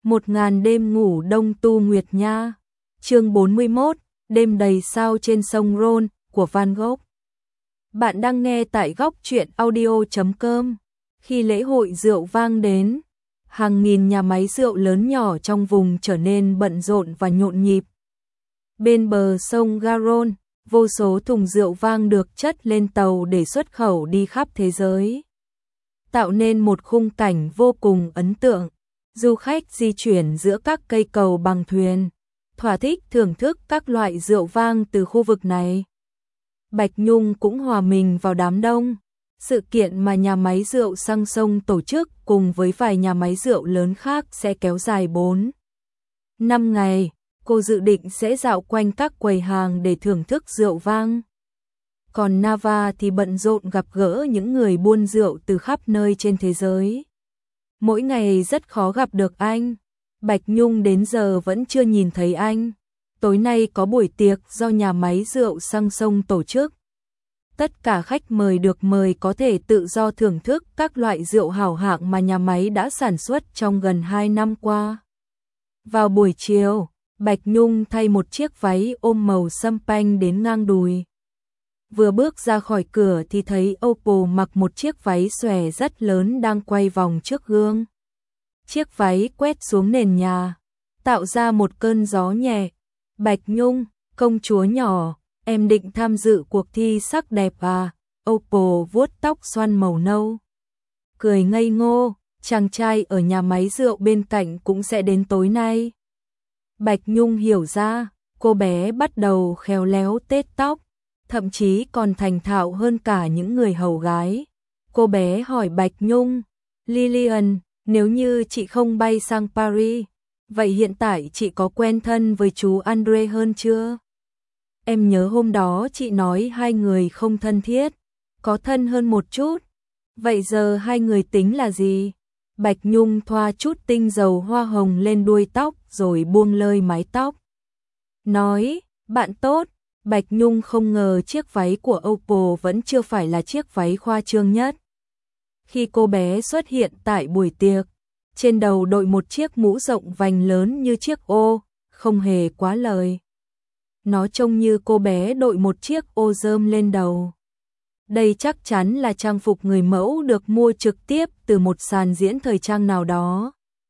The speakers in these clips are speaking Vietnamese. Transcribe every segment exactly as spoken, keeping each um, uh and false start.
Một ngàn đêm ngủ đông tu nguyệt nha. Chương bốn mươi mốt, đêm đầy sao trên sông Rhône của Van Gogh. Bạn đang nghe tại góc truyện audio chấm com. Khi lễ hội rượu vang đến, hàng nghìn nhà máy rượu lớn nhỏ trong vùng trở nên bận rộn và nhộn nhịp. Bên bờ sông Garonne, vô số thùng rượu vang được chất lên tàu để xuất khẩu đi khắp thế giới, tạo nên một khung cảnh vô cùng ấn tượng. Du khách di chuyển giữa các cây cầu bằng thuyền, thỏa thích thưởng thức các loại rượu vang từ khu vực này. Bạch Nhung cũng hòa mình vào đám đông. Sự kiện mà nhà máy rượu Sang Sông tổ chức cùng với vài nhà máy rượu lớn khác sẽ kéo dài bốn năm ngày. Cô dự định sẽ dạo quanh các quầy hàng để thưởng thức rượu vang. Còn Nava thì bận rộn gặp gỡ những người buôn rượu từ khắp nơi trên thế giới. Mỗi ngày rất khó gặp được anh. Bạch Nhung đến giờ vẫn chưa nhìn thấy anh. Tối nay có buổi tiệc do nhà máy rượu Sang Sông tổ chức. Tất cả khách mời được mời có thể tự do thưởng thức các loại rượu hảo hạng mà nhà máy đã sản xuất trong gần hai năm qua. Vào buổi chiều, Bạch Nhung thay một chiếc váy ôm màu sâm panh đến ngang đùi. Vừa bước ra khỏi cửa thì thấy Opal mặc một chiếc váy xòe rất lớn đang quay vòng trước gương. Chiếc váy quét xuống nền nhà, tạo ra một cơn gió nhẹ. Bạch Nhung, công chúa nhỏ, em định tham dự cuộc thi sắc đẹp à? Opal vuốt tóc xoăn màu nâu, cười ngây ngô, chàng trai ở nhà máy rượu bên cạnh cũng sẽ đến tối nay. Bạch Nhung hiểu ra, cô bé bắt đầu khéo léo tết tóc, thậm chí còn thành thạo hơn cả những người hầu gái. Cô bé hỏi Bạch Nhung, Lillian, nếu như chị không bay sang Paris, vậy hiện tại chị có quen thân với chú Andre hơn chưa? Em nhớ hôm đó chị nói hai người không thân thiết, có thân hơn một chút. Vậy giờ hai người tính là gì? Bạch Nhung thoa chút tinh dầu hoa hồng lên đuôi tóc rồi buông lơi mái tóc. Nói, bạn tốt. Bạch Nhung không ngờ chiếc váy của Opal vẫn chưa phải là chiếc váy khoa trương nhất. Khi cô bé xuất hiện tại buổi tiệc, trên đầu đội một chiếc mũ rộng vành lớn như chiếc ô, không hề quá lời. Nó trông như cô bé đội một chiếc ô rơm lên đầu. Đây chắc chắn là trang phục người mẫu được mua trực tiếp từ một sàn diễn thời trang nào đó.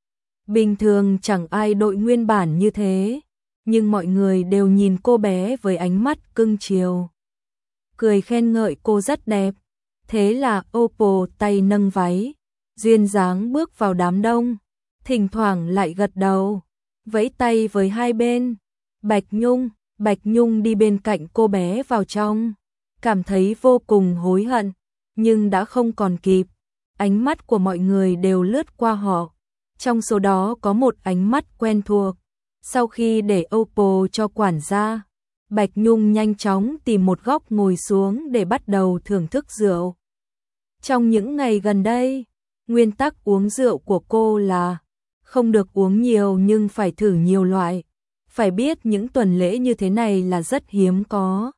Bình thường chẳng ai đội nguyên bản như thế, nhưng mọi người đều nhìn cô bé với ánh mắt cưng chiều, cười khen ngợi cô rất đẹp. Thế là Opal tay nâng váy, duyên dáng bước vào đám đông, thỉnh thoảng lại gật đầu, vẫy tay với hai bên. Bạch Nhung, Bạch Nhung đi bên cạnh cô bé vào trong, cảm thấy vô cùng hối hận, nhưng đã không còn kịp. Ánh mắt của mọi người đều lướt qua họ, trong số đó có một ánh mắt quen thuộc. Sau khi để Opal cho quản gia, Bạch Nhung nhanh chóng tìm một góc ngồi xuống để bắt đầu thưởng thức rượu. Trong những ngày gần đây, nguyên tắc uống rượu của cô là không được uống nhiều nhưng phải thử nhiều loại. Phải biết những tuần lễ như thế này là rất hiếm có.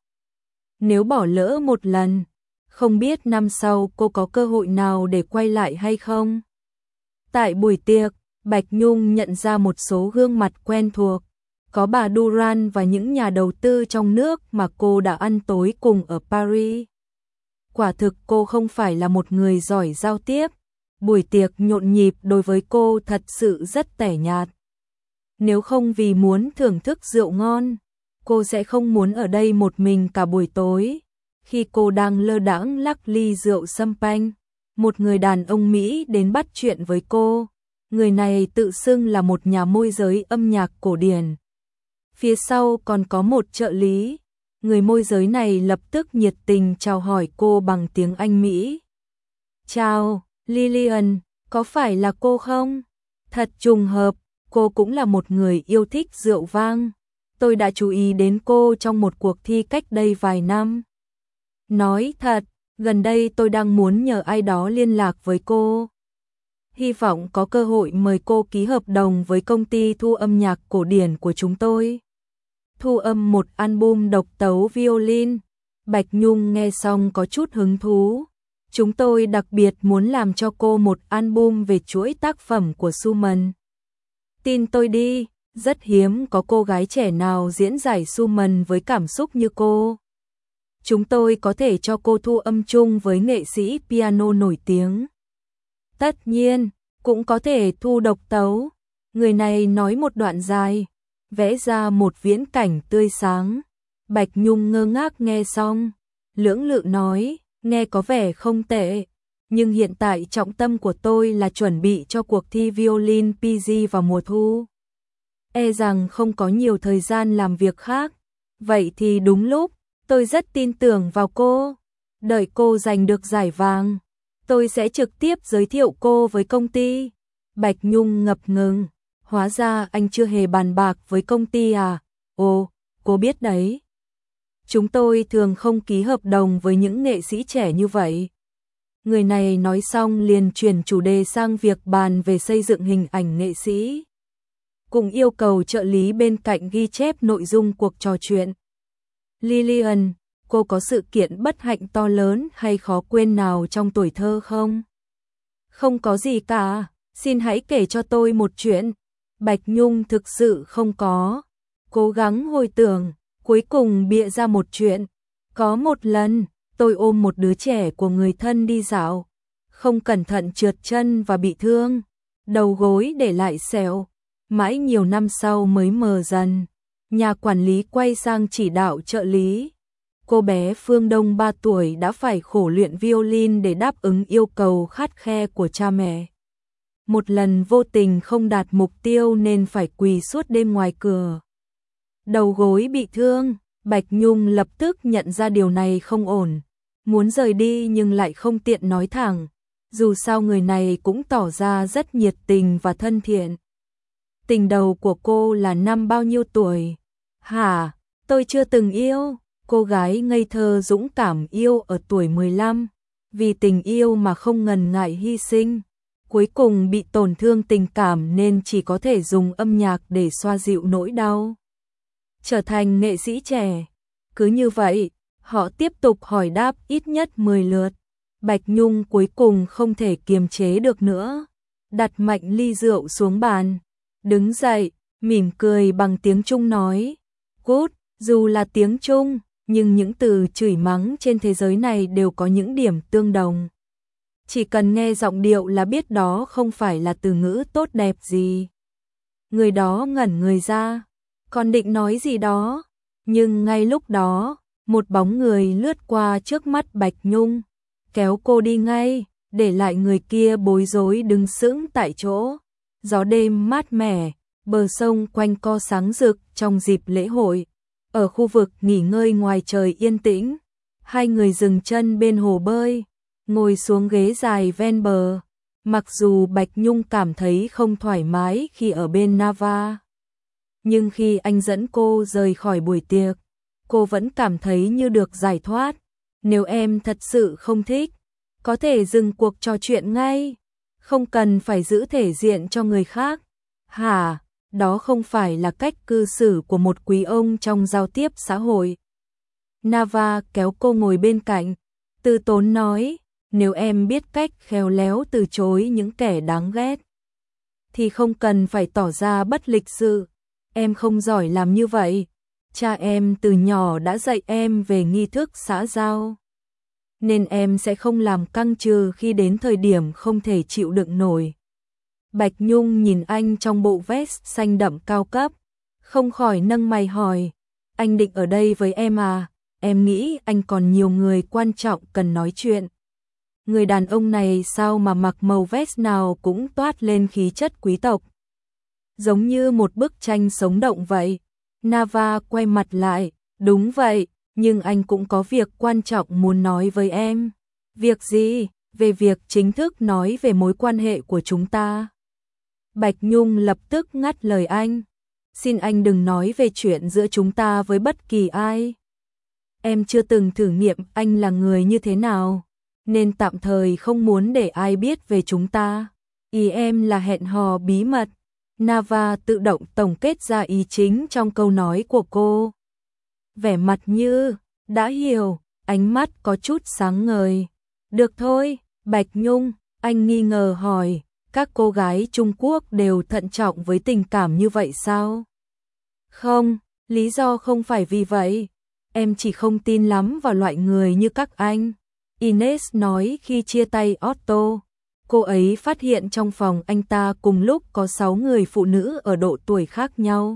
Nếu bỏ lỡ một lần, không biết năm sau cô có cơ hội nào để quay lại hay không. Tại buổi tiệc, Bạch Nhung nhận ra một số gương mặt quen thuộc. Có bà Duran và những nhà đầu tư trong nước mà cô đã ăn tối cùng ở Paris. Quả thực cô không phải là một người giỏi giao tiếp. Buổi tiệc nhộn nhịp đối với cô thật sự rất tẻ nhạt. Nếu không vì muốn thưởng thức rượu ngon, cô sẽ không muốn ở đây một mình cả buổi tối. Khi cô đang lơ đãng lắc ly rượu sâm panh, một người đàn ông Mỹ đến bắt chuyện với cô. Người này tự xưng là một nhà môi giới âm nhạc cổ điển. Phía sau còn có một trợ lý. Người môi giới này lập tức nhiệt tình chào hỏi cô bằng tiếng Anh Mỹ. Chào, Lillian, có phải là cô không? Thật trùng hợp, cô cũng là một người yêu thích rượu vang. Tôi đã chú ý đến cô trong một cuộc thi cách đây vài năm. Nói thật, gần đây tôi đang muốn nhờ ai đó liên lạc với cô. Hy vọng có cơ hội mời cô ký hợp đồng với công ty thu âm nhạc cổ điển của chúng tôi. Thu âm một album độc tấu violin. Bạch Nhung nghe xong có chút hứng thú. Chúng tôi đặc biệt muốn làm cho cô một album về chuỗi tác phẩm của Schumann. Tin tôi đi, rất hiếm có cô gái trẻ nào diễn giải Schumann với cảm xúc như cô. Chúng tôi có thể cho cô thu âm chung với nghệ sĩ piano nổi tiếng. Tất nhiên, cũng có thể thu độc tấu. Người này nói một đoạn dài, vẽ ra một viễn cảnh tươi sáng. Bạch Nhung ngơ ngác nghe xong, lưỡng lự nói, nghe có vẻ không tệ, nhưng hiện tại trọng tâm của tôi là chuẩn bị cho cuộc thi violin pê giê vào mùa thu. E rằng không có nhiều thời gian làm việc khác. Vậy thì đúng lúc, tôi rất tin tưởng vào cô. Đợi cô giành được giải vàng, tôi sẽ trực tiếp giới thiệu cô với công ty. Bạch Nhung ngập ngừng, hóa ra anh chưa hề bàn bạc với công ty à? Ồ, cô biết đấy. Chúng tôi thường không ký hợp đồng với những nghệ sĩ trẻ như vậy. Người này nói xong liền chuyển chủ đề sang việc bàn về xây dựng hình ảnh nghệ sĩ. Cùng yêu cầu trợ lý bên cạnh ghi chép nội dung cuộc trò chuyện. Lillian, cô có sự kiện bất hạnh to lớn hay khó quên nào trong tuổi thơ không? Không có gì cả, xin hãy kể cho tôi một chuyện. Bạch Nhung thực sự không có. Cố gắng hồi tưởng, cuối cùng bịa ra một chuyện. Có một lần, tôi ôm một đứa trẻ của người thân đi dạo. Không cẩn thận trượt chân và bị thương. Đầu gối để lại sẹo. Mãi nhiều năm sau mới mờ dần. Nhà quản lý quay sang chỉ đạo trợ lý. Cô bé Phương Đông ba tuổi đã phải khổ luyện violin để đáp ứng yêu cầu khắt khe của cha mẹ. Một lần vô tình không đạt mục tiêu nên phải quỳ suốt đêm ngoài cửa. Đầu gối bị thương, Bạch Nhung lập tức nhận ra điều này không ổn. Muốn rời đi nhưng lại không tiện nói thẳng. Dù sao người này cũng tỏ ra rất nhiệt tình và thân thiện. Tình đầu của cô là năm bao nhiêu tuổi? Hả, tôi chưa từng yêu. Cô gái ngây thơ dũng cảm yêu ở tuổi mười lăm. Vì tình yêu mà không ngần ngại hy sinh. Cuối cùng bị tổn thương tình cảm nên chỉ có thể dùng âm nhạc để xoa dịu nỗi đau. Trở thành nghệ sĩ trẻ. Cứ như vậy, họ tiếp tục hỏi đáp ít nhất mười lượt. Bạch Nhung cuối cùng không thể kiềm chế được nữa. Đặt mạnh ly rượu xuống bàn. Đứng dậy, mỉm cười bằng tiếng Trung nói. Cút, dù là tiếng Trung, nhưng những từ chửi mắng trên thế giới này đều có những điểm tương đồng. Chỉ cần nghe giọng điệu là biết đó không phải là từ ngữ tốt đẹp gì. Người đó ngẩn người ra, còn định nói gì đó, nhưng ngay lúc đó, một bóng người lướt qua trước mắt Bạch Nhung, kéo cô đi ngay, để lại người kia bối rối đứng sững tại chỗ. Gió đêm mát mẻ, bờ sông quanh co sáng rực trong dịp lễ hội. Ở khu vực nghỉ ngơi ngoài trời yên tĩnh, hai người dừng chân bên hồ bơi, ngồi xuống ghế dài ven bờ. Mặc dù Bạch Nhung cảm thấy không thoải mái khi ở bên Nava, nhưng khi anh dẫn cô rời khỏi buổi tiệc, cô vẫn cảm thấy như được giải thoát. Nếu em thật sự không thích, có thể dừng cuộc trò chuyện ngay, không cần phải giữ thể diện cho người khác. Hả, đó không phải là cách cư xử của một quý ông trong giao tiếp xã hội. Nava kéo cô ngồi bên cạnh, từ tốn nói, nếu em biết cách khéo léo từ chối những kẻ đáng ghét, thì không cần phải tỏ ra bất lịch sự. Em không giỏi làm như vậy. Cha em từ nhỏ đã dạy em về nghi thức xã giao, nên em sẽ không làm căng trừ khi đến thời điểm không thể chịu đựng nổi. Bạch Nhung nhìn anh trong bộ vest xanh đậm cao cấp, không khỏi nâng mày hỏi, anh định ở đây với em à? Em nghĩ anh còn nhiều người quan trọng cần nói chuyện. Người đàn ông này sao mà mặc màu vest nào cũng toát lên khí chất quý tộc, giống như một bức tranh sống động vậy. Nava quay mặt lại, đúng vậy, nhưng anh cũng có việc quan trọng muốn nói với em. Việc gì? Về việc chính thức nói về mối quan hệ của chúng ta. Bạch Nhung lập tức ngắt lời anh. Xin anh đừng nói về chuyện giữa chúng ta với bất kỳ ai. Em chưa từng thử nghiệm anh là người như thế nào, nên tạm thời không muốn để ai biết về chúng ta. Ý em là hẹn hò bí mật. Nava tự động tổng kết ra ý chính trong câu nói của cô. Vẻ mặt như đã hiểu, ánh mắt có chút sáng ngời. Được thôi, Bạch Nhung, anh nghi ngờ hỏi, Các cô gái Trung Quốc đều thận trọng với tình cảm như vậy sao? Không, lý do không phải vì vậy. Em chỉ không tin lắm vào loại người như các anh. Ines nói khi chia tay Otto. Cô ấy phát hiện trong phòng anh ta cùng lúc có sáu người phụ nữ ở độ tuổi khác nhau.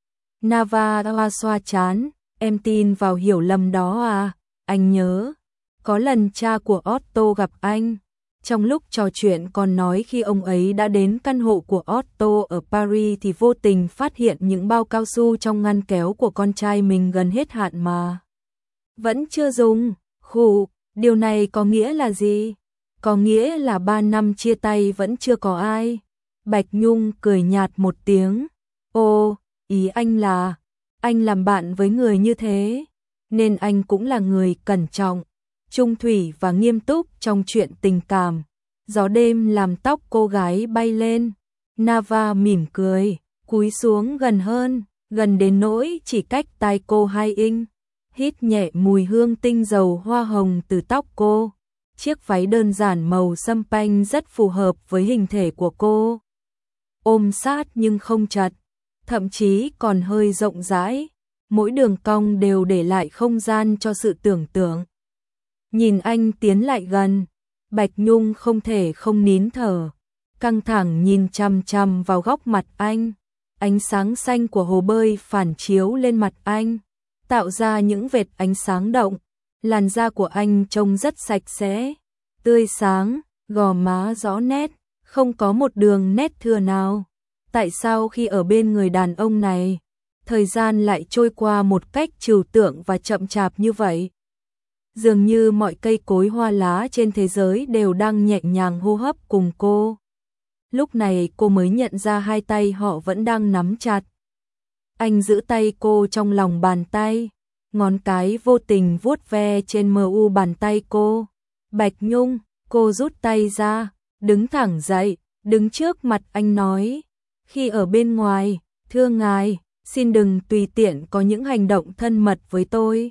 Navarra xoa chán, em tin vào hiểu lầm đó à? Anh nhớ, có lần cha của Otto gặp anh. Trong lúc trò chuyện còn nói khi ông ấy đã đến căn hộ của Otto ở Paris thì vô tình phát hiện những bao cao su trong ngăn kéo của con trai mình gần hết hạn mà vẫn chưa dùng. Khụ, điều này có nghĩa là gì? Có nghĩa là ba năm chia tay vẫn chưa có ai. Bạch Nhung cười nhạt một tiếng. Ồ, ý anh là, anh làm bạn với người như thế, nên anh cũng là người cẩn trọng, trung thủy và nghiêm túc trong chuyện tình cảm. Gió đêm làm tóc cô gái bay lên. Nava mỉm cười, cúi xuống gần hơn, gần đến nỗi chỉ cách tai cô hai inch. Hít nhẹ mùi hương tinh dầu hoa hồng từ tóc cô. Chiếc váy đơn giản màu sâm panh rất phù hợp với hình thể của cô. Ôm sát nhưng không chật, thậm chí còn hơi rộng rãi. Mỗi đường cong đều để lại không gian cho sự tưởng tượng. Nhìn anh tiến lại gần, Bạch Nhung không thể không nín thở, căng thẳng nhìn chằm chằm vào góc mặt anh. Ánh sáng xanh của hồ bơi phản chiếu lên mặt anh, tạo ra những vệt ánh sáng động. Làn da của anh trông rất sạch sẽ, tươi sáng, gò má rõ nét, không có một đường nét thưa nào. Tại sao khi ở bên người đàn ông này, thời gian lại trôi qua một cách trừu tượng và chậm chạp như vậy? Dường như mọi cây cối hoa lá trên thế giới đều đang nhẹ nhàng hô hấp cùng cô. Lúc này cô mới nhận ra hai tay họ vẫn đang nắm chặt. Anh giữ tay cô trong lòng bàn tay, ngón cái vô tình vuốt ve trên mờ u bàn tay cô. Bạch Nhung, cô rút tay ra, đứng thẳng dậy, đứng trước mặt anh nói, khi ở bên ngoài, thưa ngài, xin đừng tùy tiện có những hành động thân mật với tôi.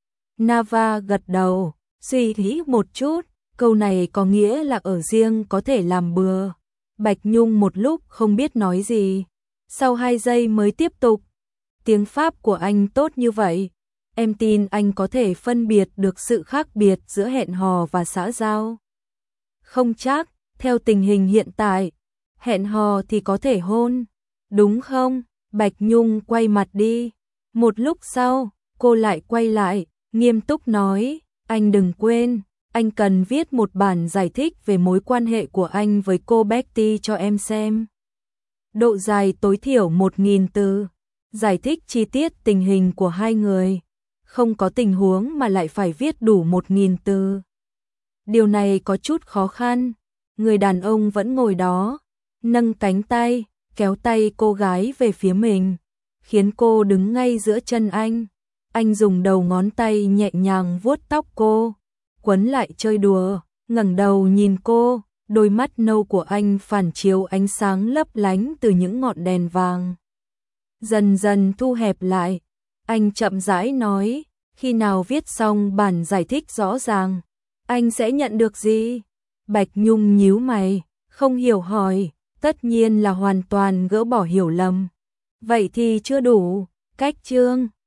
Nava gật đầu, suy nghĩ một chút, câu này có nghĩa là ở riêng có thể làm bừa. Bạch Nhung một lúc không biết nói gì, sau hai giây mới tiếp tục. Tiếng Pháp của anh tốt như vậy, em tin anh có thể phân biệt được sự khác biệt giữa hẹn hò và xã giao. Không chắc, theo tình hình hiện tại, hẹn hò thì có thể hôn, đúng không? Bạch Nhung quay mặt đi. Một lúc sau, cô lại quay lại, nghiêm túc nói, anh đừng quên, anh cần viết một bản giải thích về mối quan hệ của anh với cô Betty cho em xem. Độ dài tối thiểu một nghìn từ, giải thích chi tiết tình hình của hai người. Không có tình huống mà lại phải viết đủ một nghìn từ. Điều này có chút khó khăn. Người đàn ông vẫn ngồi đó, nâng cánh tay, kéo tay cô gái về phía mình, khiến cô đứng ngay giữa chân anh. Anh dùng đầu ngón tay nhẹ nhàng vuốt tóc cô, quấn lại chơi đùa, ngẩng đầu nhìn cô, đôi mắt nâu của anh phản chiếu ánh sáng lấp lánh từ những ngọn đèn vàng. Dần dần thu hẹp lại, anh chậm rãi nói, khi nào viết xong bản giải thích rõ ràng, anh sẽ nhận được gì? Bạch Nhung nhíu mày, không hiểu hỏi, tất nhiên là hoàn toàn gỡ bỏ hiểu lầm. Vậy thì chưa đủ, cách chương